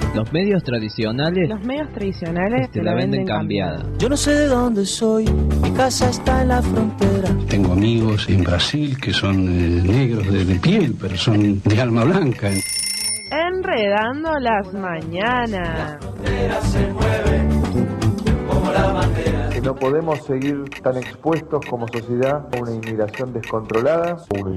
Los medios tradicionales te la venden cambiada. Yo no sé de dónde soy, mi casa está en la frontera. Tengo amigos en Brasil que son negros de piel, pero son de alma blanca. Enredando las mañanas. La frontera se mueve como la bandera. Que no podemos seguir tan expuestos como sociedad a una inmigración descontrolada.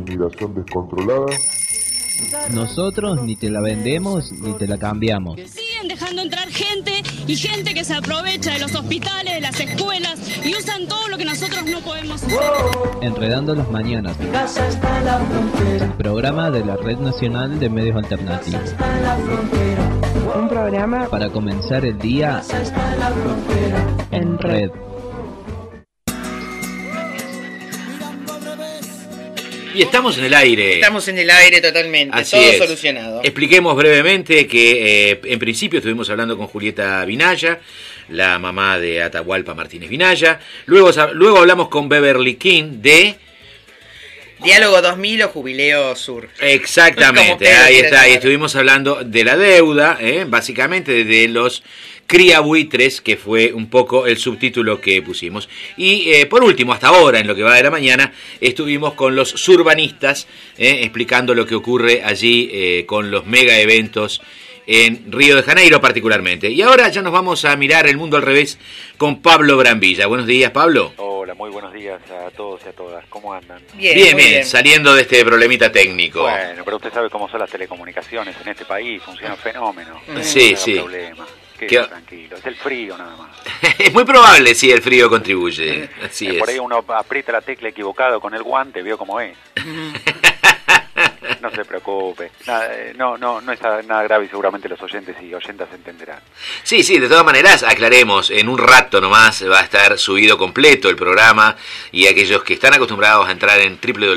Nosotros ni te la vendemos ni te la cambiamos. Siguen dejando entrar gente y gente que se aprovecha de los hospitales, de las escuelas y usan todo lo que nosotros no podemos hacer. Enredando las mañanas. Mi casa está en la frontera. El programa de la Red Nacional de Medios Alternativos. Mi casa está en la frontera. Un programa Para comenzar el día Mi casa está en la frontera. en red. Y estamos en el aire. Estamos en el aire totalmente, Así todo es. solucionado. Expliquemos brevemente que en principio estuvimos hablando con Julieta Vinaya, la mamá de Atahualpa Martínez Vinaya. Luego hablamos con Beverly King de... Diálogo 2000 o Jubileo Sur. Exactamente, ahí está. Y estuvimos hablando de la deuda, básicamente de los criabuitres, que fue un poco el subtítulo que pusimos. Y por último, hasta ahora, en lo que va de la mañana, estuvimos con los surbanistas, explicando lo que ocurre allí con los mega eventos en Río de Janeiro particularmente. Y ahora ya nos vamos a mirar el mundo al revés con Pablo Brambilla. Buenos días, Pablo. Hola, muy buenos días a todos y a todas. ¿Cómo andan? Bien, saliendo de este problemita técnico. Bueno, pero usted sabe cómo son las telecomunicaciones en este país, funciona un fenómeno. Sí, no sí. Problema. Quédese tranquilo, es el frío nada más. Es muy probable, sí, el frío contribuye. Así es. Por ahí uno aprieta la tecla equivocado con el guante, vio cómo es. No se preocupe, no está nada grave y seguramente los oyentes y oyentas entenderán. Sí, de todas maneras, aclaremos, en un rato nomás va a estar subido completo el programa y aquellos que están acostumbrados a entrar en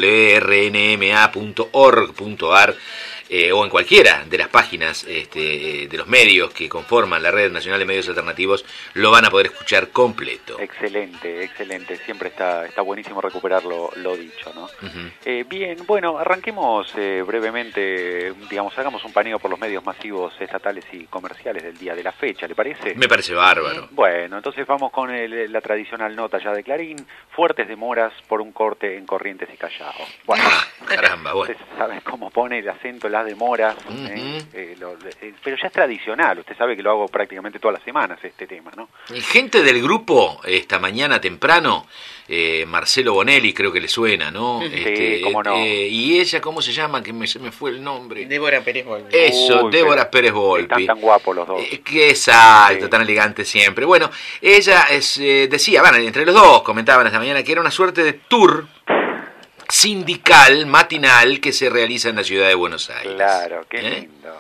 www.rnma.org.ar o en cualquiera de las páginas de los medios que conforman la Red Nacional de Medios Alternativos, lo van a poder escuchar completo. Excelente, siempre está buenísimo recuperar lo dicho, ¿no? Uh-huh. Bien, bueno, arranquemos brevemente, digamos, hagamos un paneo por los medios masivos estatales y comerciales del día de la fecha, ¿le parece? Me parece bárbaro. Bueno, entonces vamos con la tradicional nota ya de Clarín, fuertes demoras por un corte en Corrientes y Callao. Bueno, caramba, bueno. Usted sabe cómo pone el acento las demoras, uh-huh. Pero ya es tradicional, usted sabe que lo hago prácticamente todas las semanas este tema, ¿no? Y gente del grupo, esta mañana temprano, Marcelo Bonelli, creo que le suena, ¿no? Sí, cómo no. Y ella, ¿cómo se llama? Que se me fue el nombre. Débora Pérez Volpi. Eso, Débora Pérez Volpi. Están tan guapos los dos. Que exacto, sí. Tan elegante siempre. Bueno, ella decía, bueno, entre los dos comentaban esta mañana que era una suerte de tour sindical, matinal, que se realiza en la ciudad de Buenos Aires. Claro, qué lindo.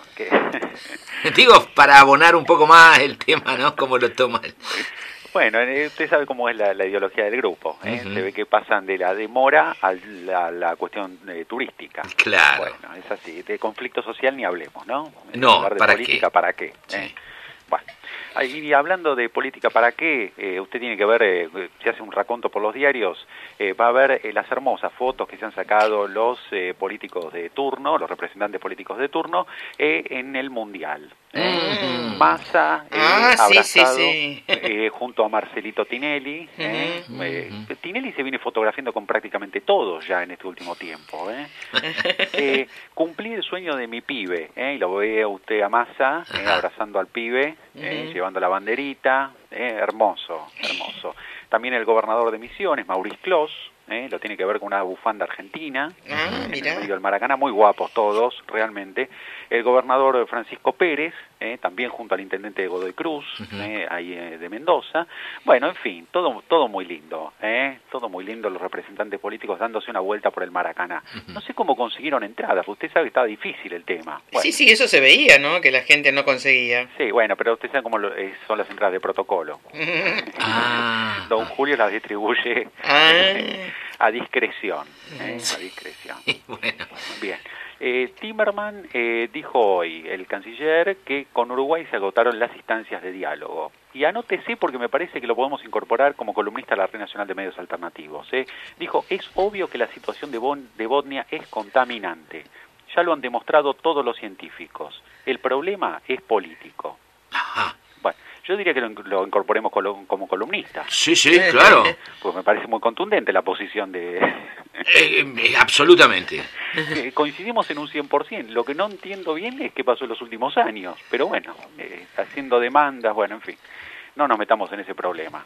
Digo, para abonar un poco más el tema, ¿no? ¿Cómo lo toman? Bueno, usted sabe cómo es la ideología del grupo, Uh-huh. Se ve que pasan de la demora a la cuestión turística. Claro. Bueno, es así, de conflicto social ni hablemos, ¿no? No, hablar de ¿para política, qué? ¿para qué? Sí. Bueno, y hablando de política, ¿para qué? Usted tiene que ver, se hace un raconto por los diarios, va a ver las hermosas fotos que se han sacado los políticos de turno, los representantes políticos de turno, en el Mundial. Massa abrazado sí. junto a Marcelito Tinelli. Tinelli se viene fotografiando con prácticamente todos ya en este último tiempo. Cumplí el sueño de mi pibe, y lo ve usted a Massa abrazando al pibe, llevando la banderita, hermoso. También el gobernador de Misiones, Maurice Clos, lo tiene que ver con una bufanda argentina, en el medio del Maracaná, muy guapos todos, realmente. El gobernador Francisco Pérez, también junto al intendente Godoy Cruz, ahí de Mendoza. Bueno, en fin, todo muy lindo, todo muy lindo, los representantes políticos dándose una vuelta por el Maracaná. No sé cómo consiguieron entradas, usted sabe que estaba difícil el tema. Bueno. Sí, eso se veía, ¿no? Que la gente no conseguía. Sí, bueno, pero usted sabe cómo son las entradas de protocolo. Don Julio las distribuye a discreción. A discreción. Bueno. Bien. Timmerman dijo hoy, el canciller, que con Uruguay se agotaron las instancias de diálogo. Y anótese porque me parece que lo podemos incorporar como columnista a la Red Nacional de Medios Alternativos. Dijo, es obvio que la situación de Bosnia es contaminante. ya lo han demostrado todos los científicos. El problema es político. Ajá. Bueno, yo diría que lo incorporemos como columnista. Sí, claro. Pues me parece muy contundente la posición de... Absolutamente. Coincidimos en un 100%. Lo que no entiendo bien es qué pasó en los últimos años. Pero bueno, haciendo demandas, bueno, en fin. No nos metamos en ese problema.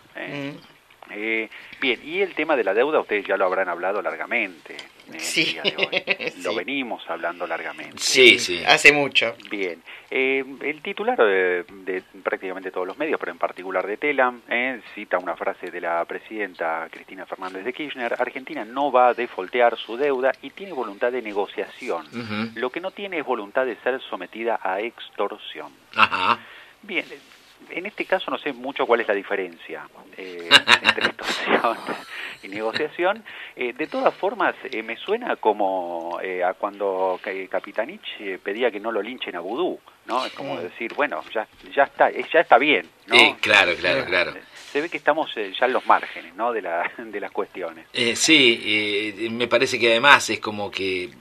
Bien, y el tema de la deuda, ustedes ya lo habrán hablado largamente. Sí. El día de hoy. Sí. Lo venimos hablando largamente. Sí. Hace mucho. Bien, el titular de prácticamente todos los medios, pero en particular de Telam, cita una frase de la presidenta Cristina Fernández de Kirchner: Argentina no va a defoltear su deuda y tiene voluntad de negociación. Lo que no tiene es voluntad de ser sometida a extorsión. Ajá. Bien, en este caso no sé mucho cuál es la diferencia entre extorsión y negociación. De todas formas, me suena como a cuando Capitanich pedía que no lo linchen a Vudú, ¿no? Es como decir, bueno, ya está bien, ¿no? Claro. Se ve que estamos ya en los márgenes, ¿no?, de las cuestiones. Me parece que además es como que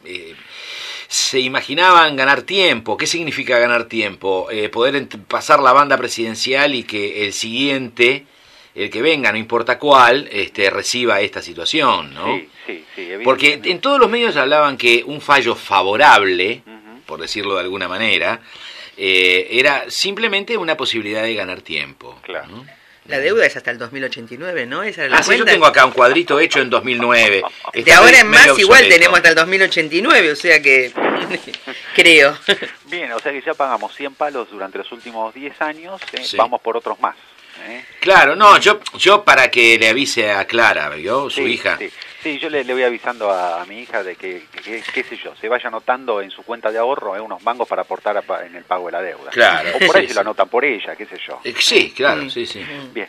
se imaginaban ganar tiempo. ¿Qué significa ganar tiempo? Poder pasar la banda presidencial y que el siguiente, el que venga, no importa cuál, reciba esta situación, ¿no? Sí, porque en todos los medios hablaban que un fallo favorable, por decirlo de alguna manera, era simplemente una posibilidad de ganar tiempo. Claro. ¿no? La deuda es hasta el 2089, ¿no? Esa es la sí, yo tengo acá un cuadrito hecho en 2009. De ahora en más igual tenemos hasta el 2089, o sea que creo. Bien, o sea que ya pagamos 100 palos durante los últimos 10 años, Sí. Vamos por otros más. Claro, no, yo para que le avise a Clara, ¿vio? Su hija. Sí, yo le voy avisando a mi hija de que, qué sé yo, se vaya anotando en su cuenta de ahorro unos mangos para aportar en el pago de la deuda. Claro. O por ahí se lo anotan por ella, qué sé yo. Sí, claro, sí. Bien.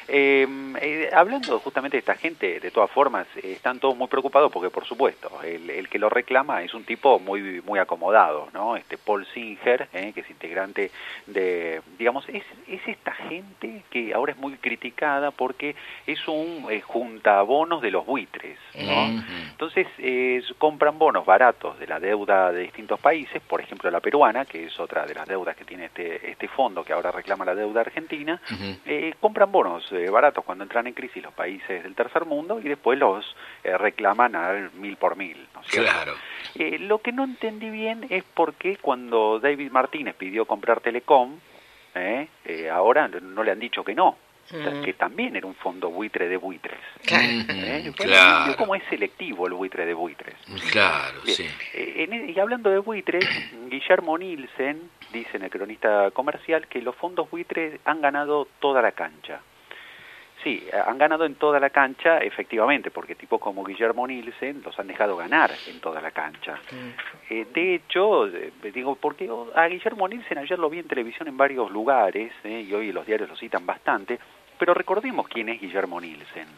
Hablando justamente de esta gente, de todas formas, están todos muy preocupados porque, por supuesto, el que lo reclama es un tipo muy acomodado, ¿no? Paul Singer, que es integrante de, digamos, es esta gente que ahora es muy criticada porque es un juntabonos de los buitres, ¿no? Entonces, compran bonos baratos de la deuda de distintos países, por ejemplo la peruana, que es otra de las deudas que tiene este fondo que ahora reclama la deuda argentina. Compran bonos baratos cuando entran en crisis los países del tercer mundo y después los reclaman al 1000 por 1000, ¿no es cierto? Claro. Lo que no entendí bien es por qué cuando David Martínez pidió comprar Telecom, ahora no le han dicho que no. O sea, que también era un fondo buitre de buitres. Claro. ¿Cómo es selectivo el buitre de buitres? Claro, Bien. sí. Y hablando de buitres, Guillermo Nielsen dice en el Cronista Comercial que los fondos buitres han ganado toda la cancha. Sí, han ganado en toda la cancha, efectivamente, porque tipos como Guillermo Nielsen los han dejado ganar en toda la cancha. De hecho, digo, porque a Guillermo Nielsen ayer lo vi en televisión en varios lugares, y hoy los diarios lo citan bastante, pero recordemos quién es Guillermo Nielsen.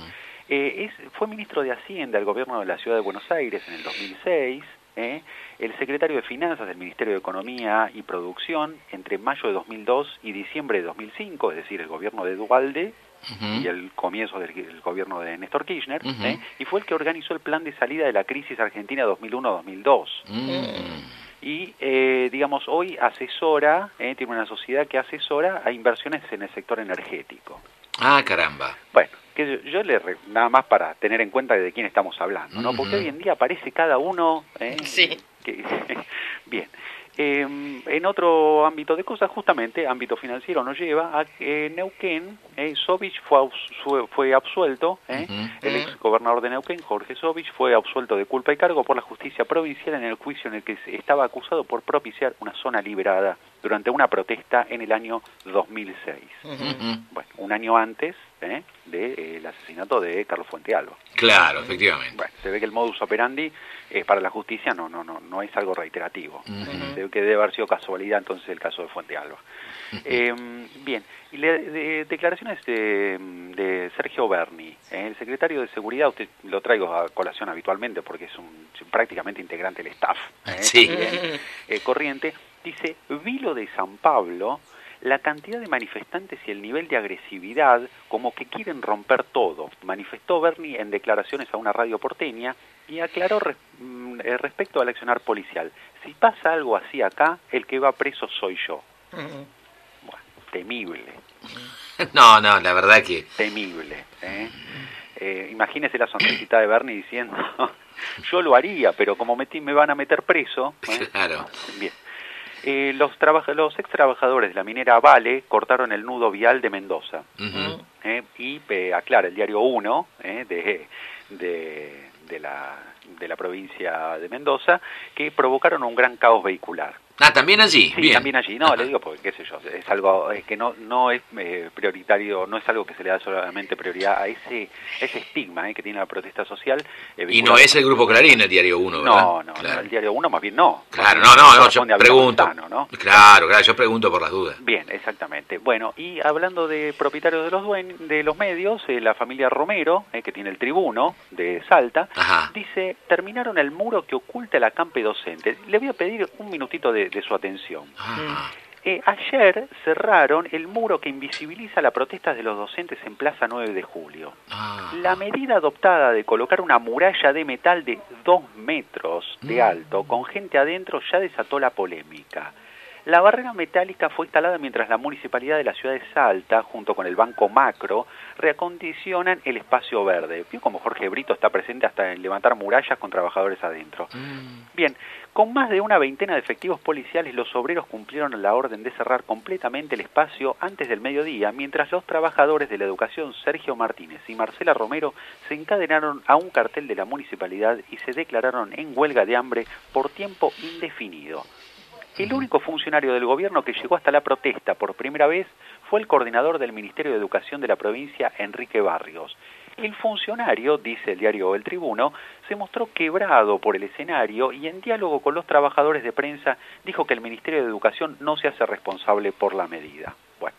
Fue ministro de Hacienda del gobierno de la Ciudad de Buenos Aires en el 2006, el secretario de Finanzas del Ministerio de Economía y Producción entre mayo de 2002 y diciembre de 2005, es decir, el gobierno de Duhalde, y el comienzo del gobierno de Néstor Kirchner, y fue el que organizó el plan de salida de la crisis argentina 2001-2002. Y, digamos, hoy asesora, tiene una sociedad que asesora a inversiones en el sector energético. Ah, caramba. Bueno, que yo nada más para tener en cuenta de quién estamos hablando, ¿no? Porque hoy en día aparece cada uno... Sí. Bien. En otro ámbito de cosas, justamente, ámbito financiero nos lleva a Neuquén, Sovich fue absuelto, el ex gobernador de Neuquén, Jorge Sovich, fue absuelto de culpa y cargo por la justicia provincial en el juicio en el que estaba acusado por propiciar una zona liberada durante una protesta en el año 2006. Bueno, un año antes del asesinato de Carlos Fuentealba. Claro, efectivamente. Bueno, se ve que el modus operandi para la justicia no es algo reiterativo. Se ve que debe haber sido casualidad entonces el caso de Fuentealba. Bien, y declaraciones de Sergio Berni, el secretario de Seguridad, usted lo traigo a colación habitualmente porque es prácticamente integrante del staff Sí. corriente, dice: vi lo de San Pablo, la cantidad de manifestantes y el nivel de agresividad, como que quieren romper todo, manifestó Bernie en declaraciones a una radio porteña y aclaró respecto al accionar policial. Si pasa algo así acá, el que va preso soy yo. Bueno, temible. No, la verdad que... Temible. Imagínese la sonrisita de Bernie diciendo, yo lo haría, pero como me van a meter preso... Claro. Bien. Los ex trabajadores de la minera Vale cortaron el nudo vial de Mendoza. Y aclara el diario 1 de la provincia de Mendoza, que provocaron un gran caos vehicular. También allí. Sí, bien. También allí. No, le digo porque, qué sé yo, es algo que no es prioritario, no es algo que se le da solamente prioridad a ese estigma que tiene la protesta social. Y no es el Grupo Clarín, el diario 1, ¿verdad? No, claro. El diario 1 más bien no. Claro, no, yo pregunto. Montano, ¿no? Claro, yo pregunto por las dudas. Bien, exactamente. Bueno, y hablando de propietarios de los medios, la familia Romero, que tiene el Tribuno de Salta, dice, terminaron el muro que oculta el acampe docente. Le voy a pedir un minutito de su atención. Ayer cerraron el muro que invisibiliza las protestas de los docentes en Plaza 9 de Julio. La medida adoptada de colocar una muralla de metal de 2 metros de alto con gente adentro ya desató la polémica. La barrera metálica fue instalada mientras la municipalidad de la ciudad de Salta, junto con el Banco Macro, reacondicionan el espacio verde. Vio como Jorge Brito está presente hasta en levantar murallas con trabajadores adentro. Bien, con más de una veintena de efectivos policiales, los obreros cumplieron la orden de cerrar completamente el espacio antes del mediodía, mientras los trabajadores de la educación Sergio Martínez y Marcela Romero se encadenaron a un cartel de la municipalidad y se declararon en huelga de hambre por tiempo indefinido. El único funcionario del gobierno que llegó hasta la protesta por primera vez fue el coordinador del Ministerio de Educación de la provincia, Enrique Barrios. El funcionario, dice el diario El Tribuno, se mostró quebrado por el escenario y en diálogo con los trabajadores de prensa dijo que el Ministerio de Educación no se hace responsable por la medida. Bueno,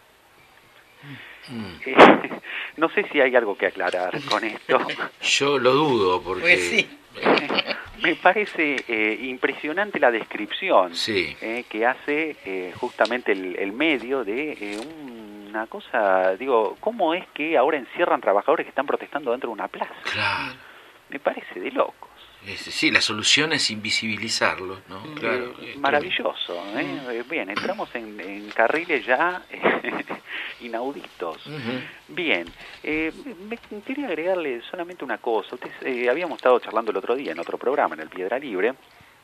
no sé si hay algo que aclarar con esto. Yo lo dudo porque... Pues sí. Me parece impresionante la descripción que hace justamente el medio de una cosa, digo, ¿cómo es que ahora encierran trabajadores que están protestando dentro de una plaza? Claro. Me parece de locos. Sí, la solución es invisibilizarlo, ¿no? Claro. Maravilloso. Bien, entramos en carriles ya inauditos. Bien, me quería agregarle solamente una cosa. Ustedes habíamos estado charlando el otro día en otro programa, en el Piedra Libre,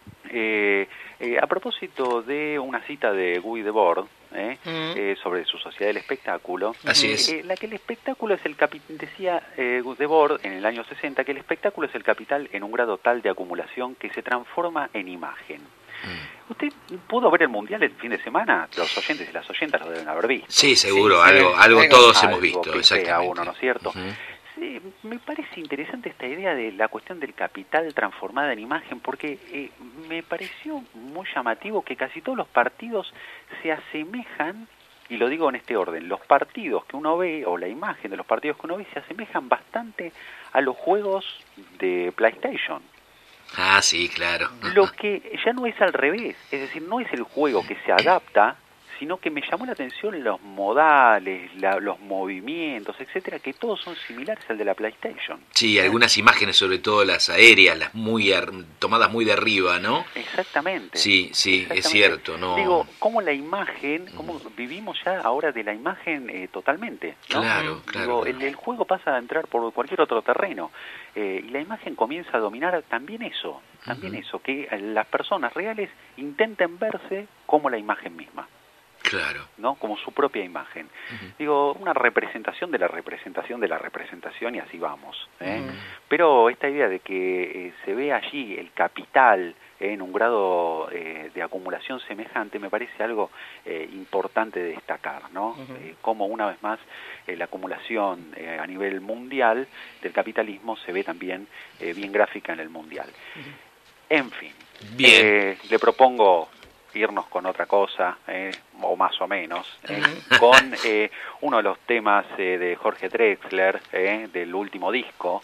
a propósito de una cita de Guy Debord, sobre su sociedad del espectáculo. Así es. La que el espectáculo es el capital, decía Debord en el año 60, que el espectáculo es el capital en un grado tal de acumulación que se transforma en imagen. ¿Usted pudo ver el Mundial el fin de semana? Los oyentes y las oyentas lo deben haber visto. Sí, seguro, algo todos hemos visto, exactamente. Uno, ¿no es cierto? Sí, me parece interesante esta idea de la cuestión del capital transformada en imagen, porque me pareció muy llamativo que casi todos los partidos se asemejan, y lo digo en este orden, los partidos que uno ve, o la imagen de los partidos que uno ve, se asemejan bastante a los juegos de PlayStation. Sí, claro. Lo que ya no es al revés, es decir, no es el juego que se adapta, sino que me llamó la atención los modales, los movimientos, etcétera, que todos son similares al de la PlayStation. Sí, algunas imágenes, sobre todo las aéreas, las tomadas muy de arriba, ¿no? Exactamente. Sí, es cierto, ¿no? Digo, cómo la imagen, cómo vivimos ya ahora de la imagen totalmente, ¿no? Claro. Digo, el juego pasa a entrar por cualquier otro terreno, y la imagen comienza a dominar también eso, que las personas reales intenten verse como la imagen misma. Claro. ¿No? Como su propia imagen. Digo, una representación de la representación de la representación y así vamos. Pero esta idea de que se ve allí el capital en un grado de acumulación semejante me parece algo importante de destacar, ¿no? Como una vez más la acumulación a nivel mundial del capitalismo se ve también bien gráfica en el mundial. En fin, bien. Le propongo irnos con otra cosa, o más o menos, con uno de los temas de Jorge Drexler, del último disco,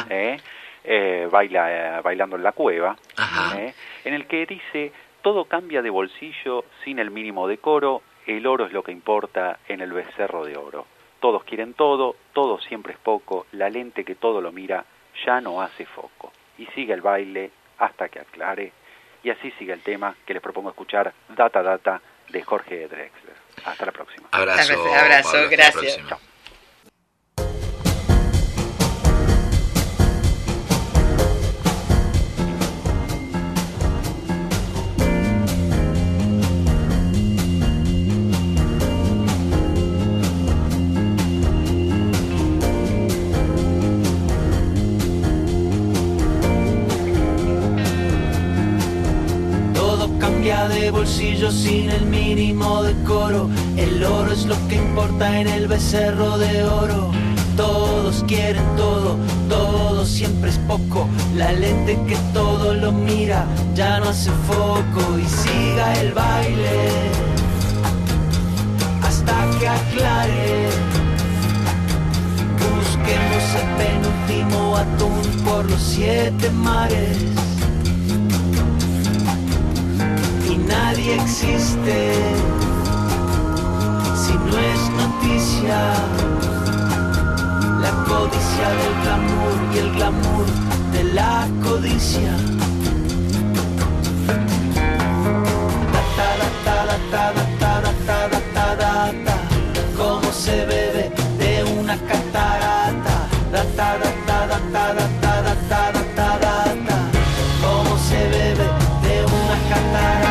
Bailando en la Cueva, en el que dice: todo cambia de bolsillo sin el mínimo decoro, el oro es lo que importa en el becerro de oro. Todos quieren todo, todo siempre es poco, la lente que todo lo mira ya no hace foco. Y sigue el baile hasta que aclare. Y así sigue el tema que les propongo escuchar, Data Data, de Jorge Drexler. Hasta la próxima. Abrazo, Pablo, gracias. Chao. De bolsillo sin el mínimo decoro, el oro es lo que importa en el becerro de oro. Todos quieren todo, todo siempre es poco, la lente que todo lo mira ya no hace foco. Y siga el baile hasta que aclare, busquemos el penúltimo atún por los 7 mares. Nadie existe si no es noticia. La codicia del glamour y el glamour de la codicia. Cómo se bebe de una catarata. Cómo se bebe de una catarata.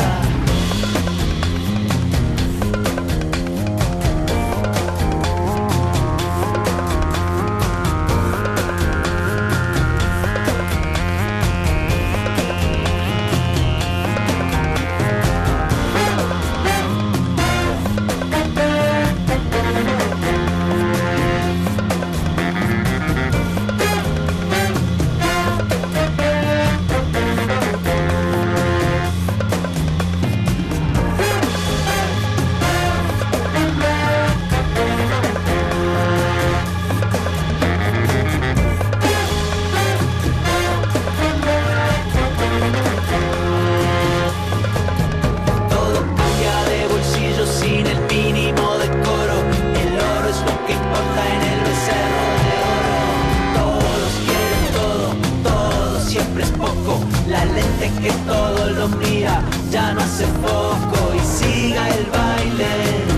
Que todo lo mira, ya no hace foco. Y siga el baile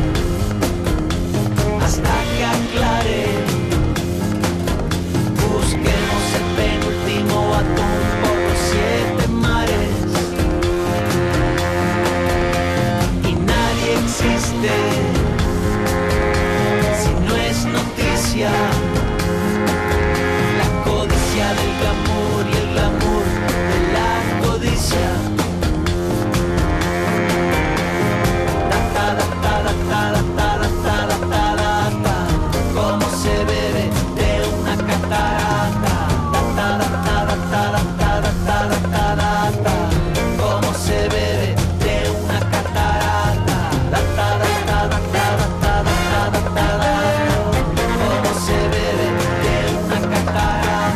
hasta que aclare, busquemos el penúltimo atún por los 7 mares. Y nadie existe si no es noticia. La codicia del glamour y el glamour de la codicia. Cómo se bebe de una catarata. Cómo se bebe de una catarata. Cómo se bebe de una catarata.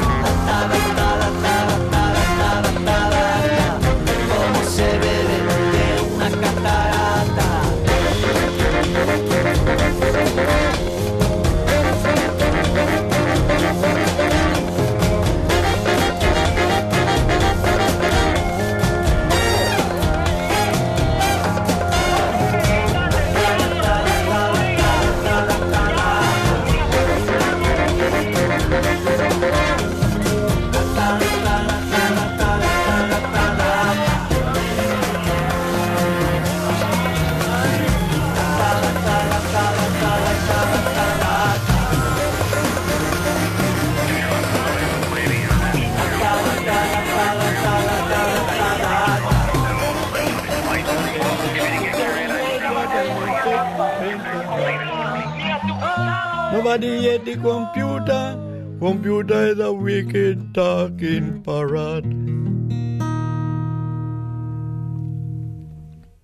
Cómo se bebe de una catarata. Nobody hate the computer. Computer is a wicked talking parrot.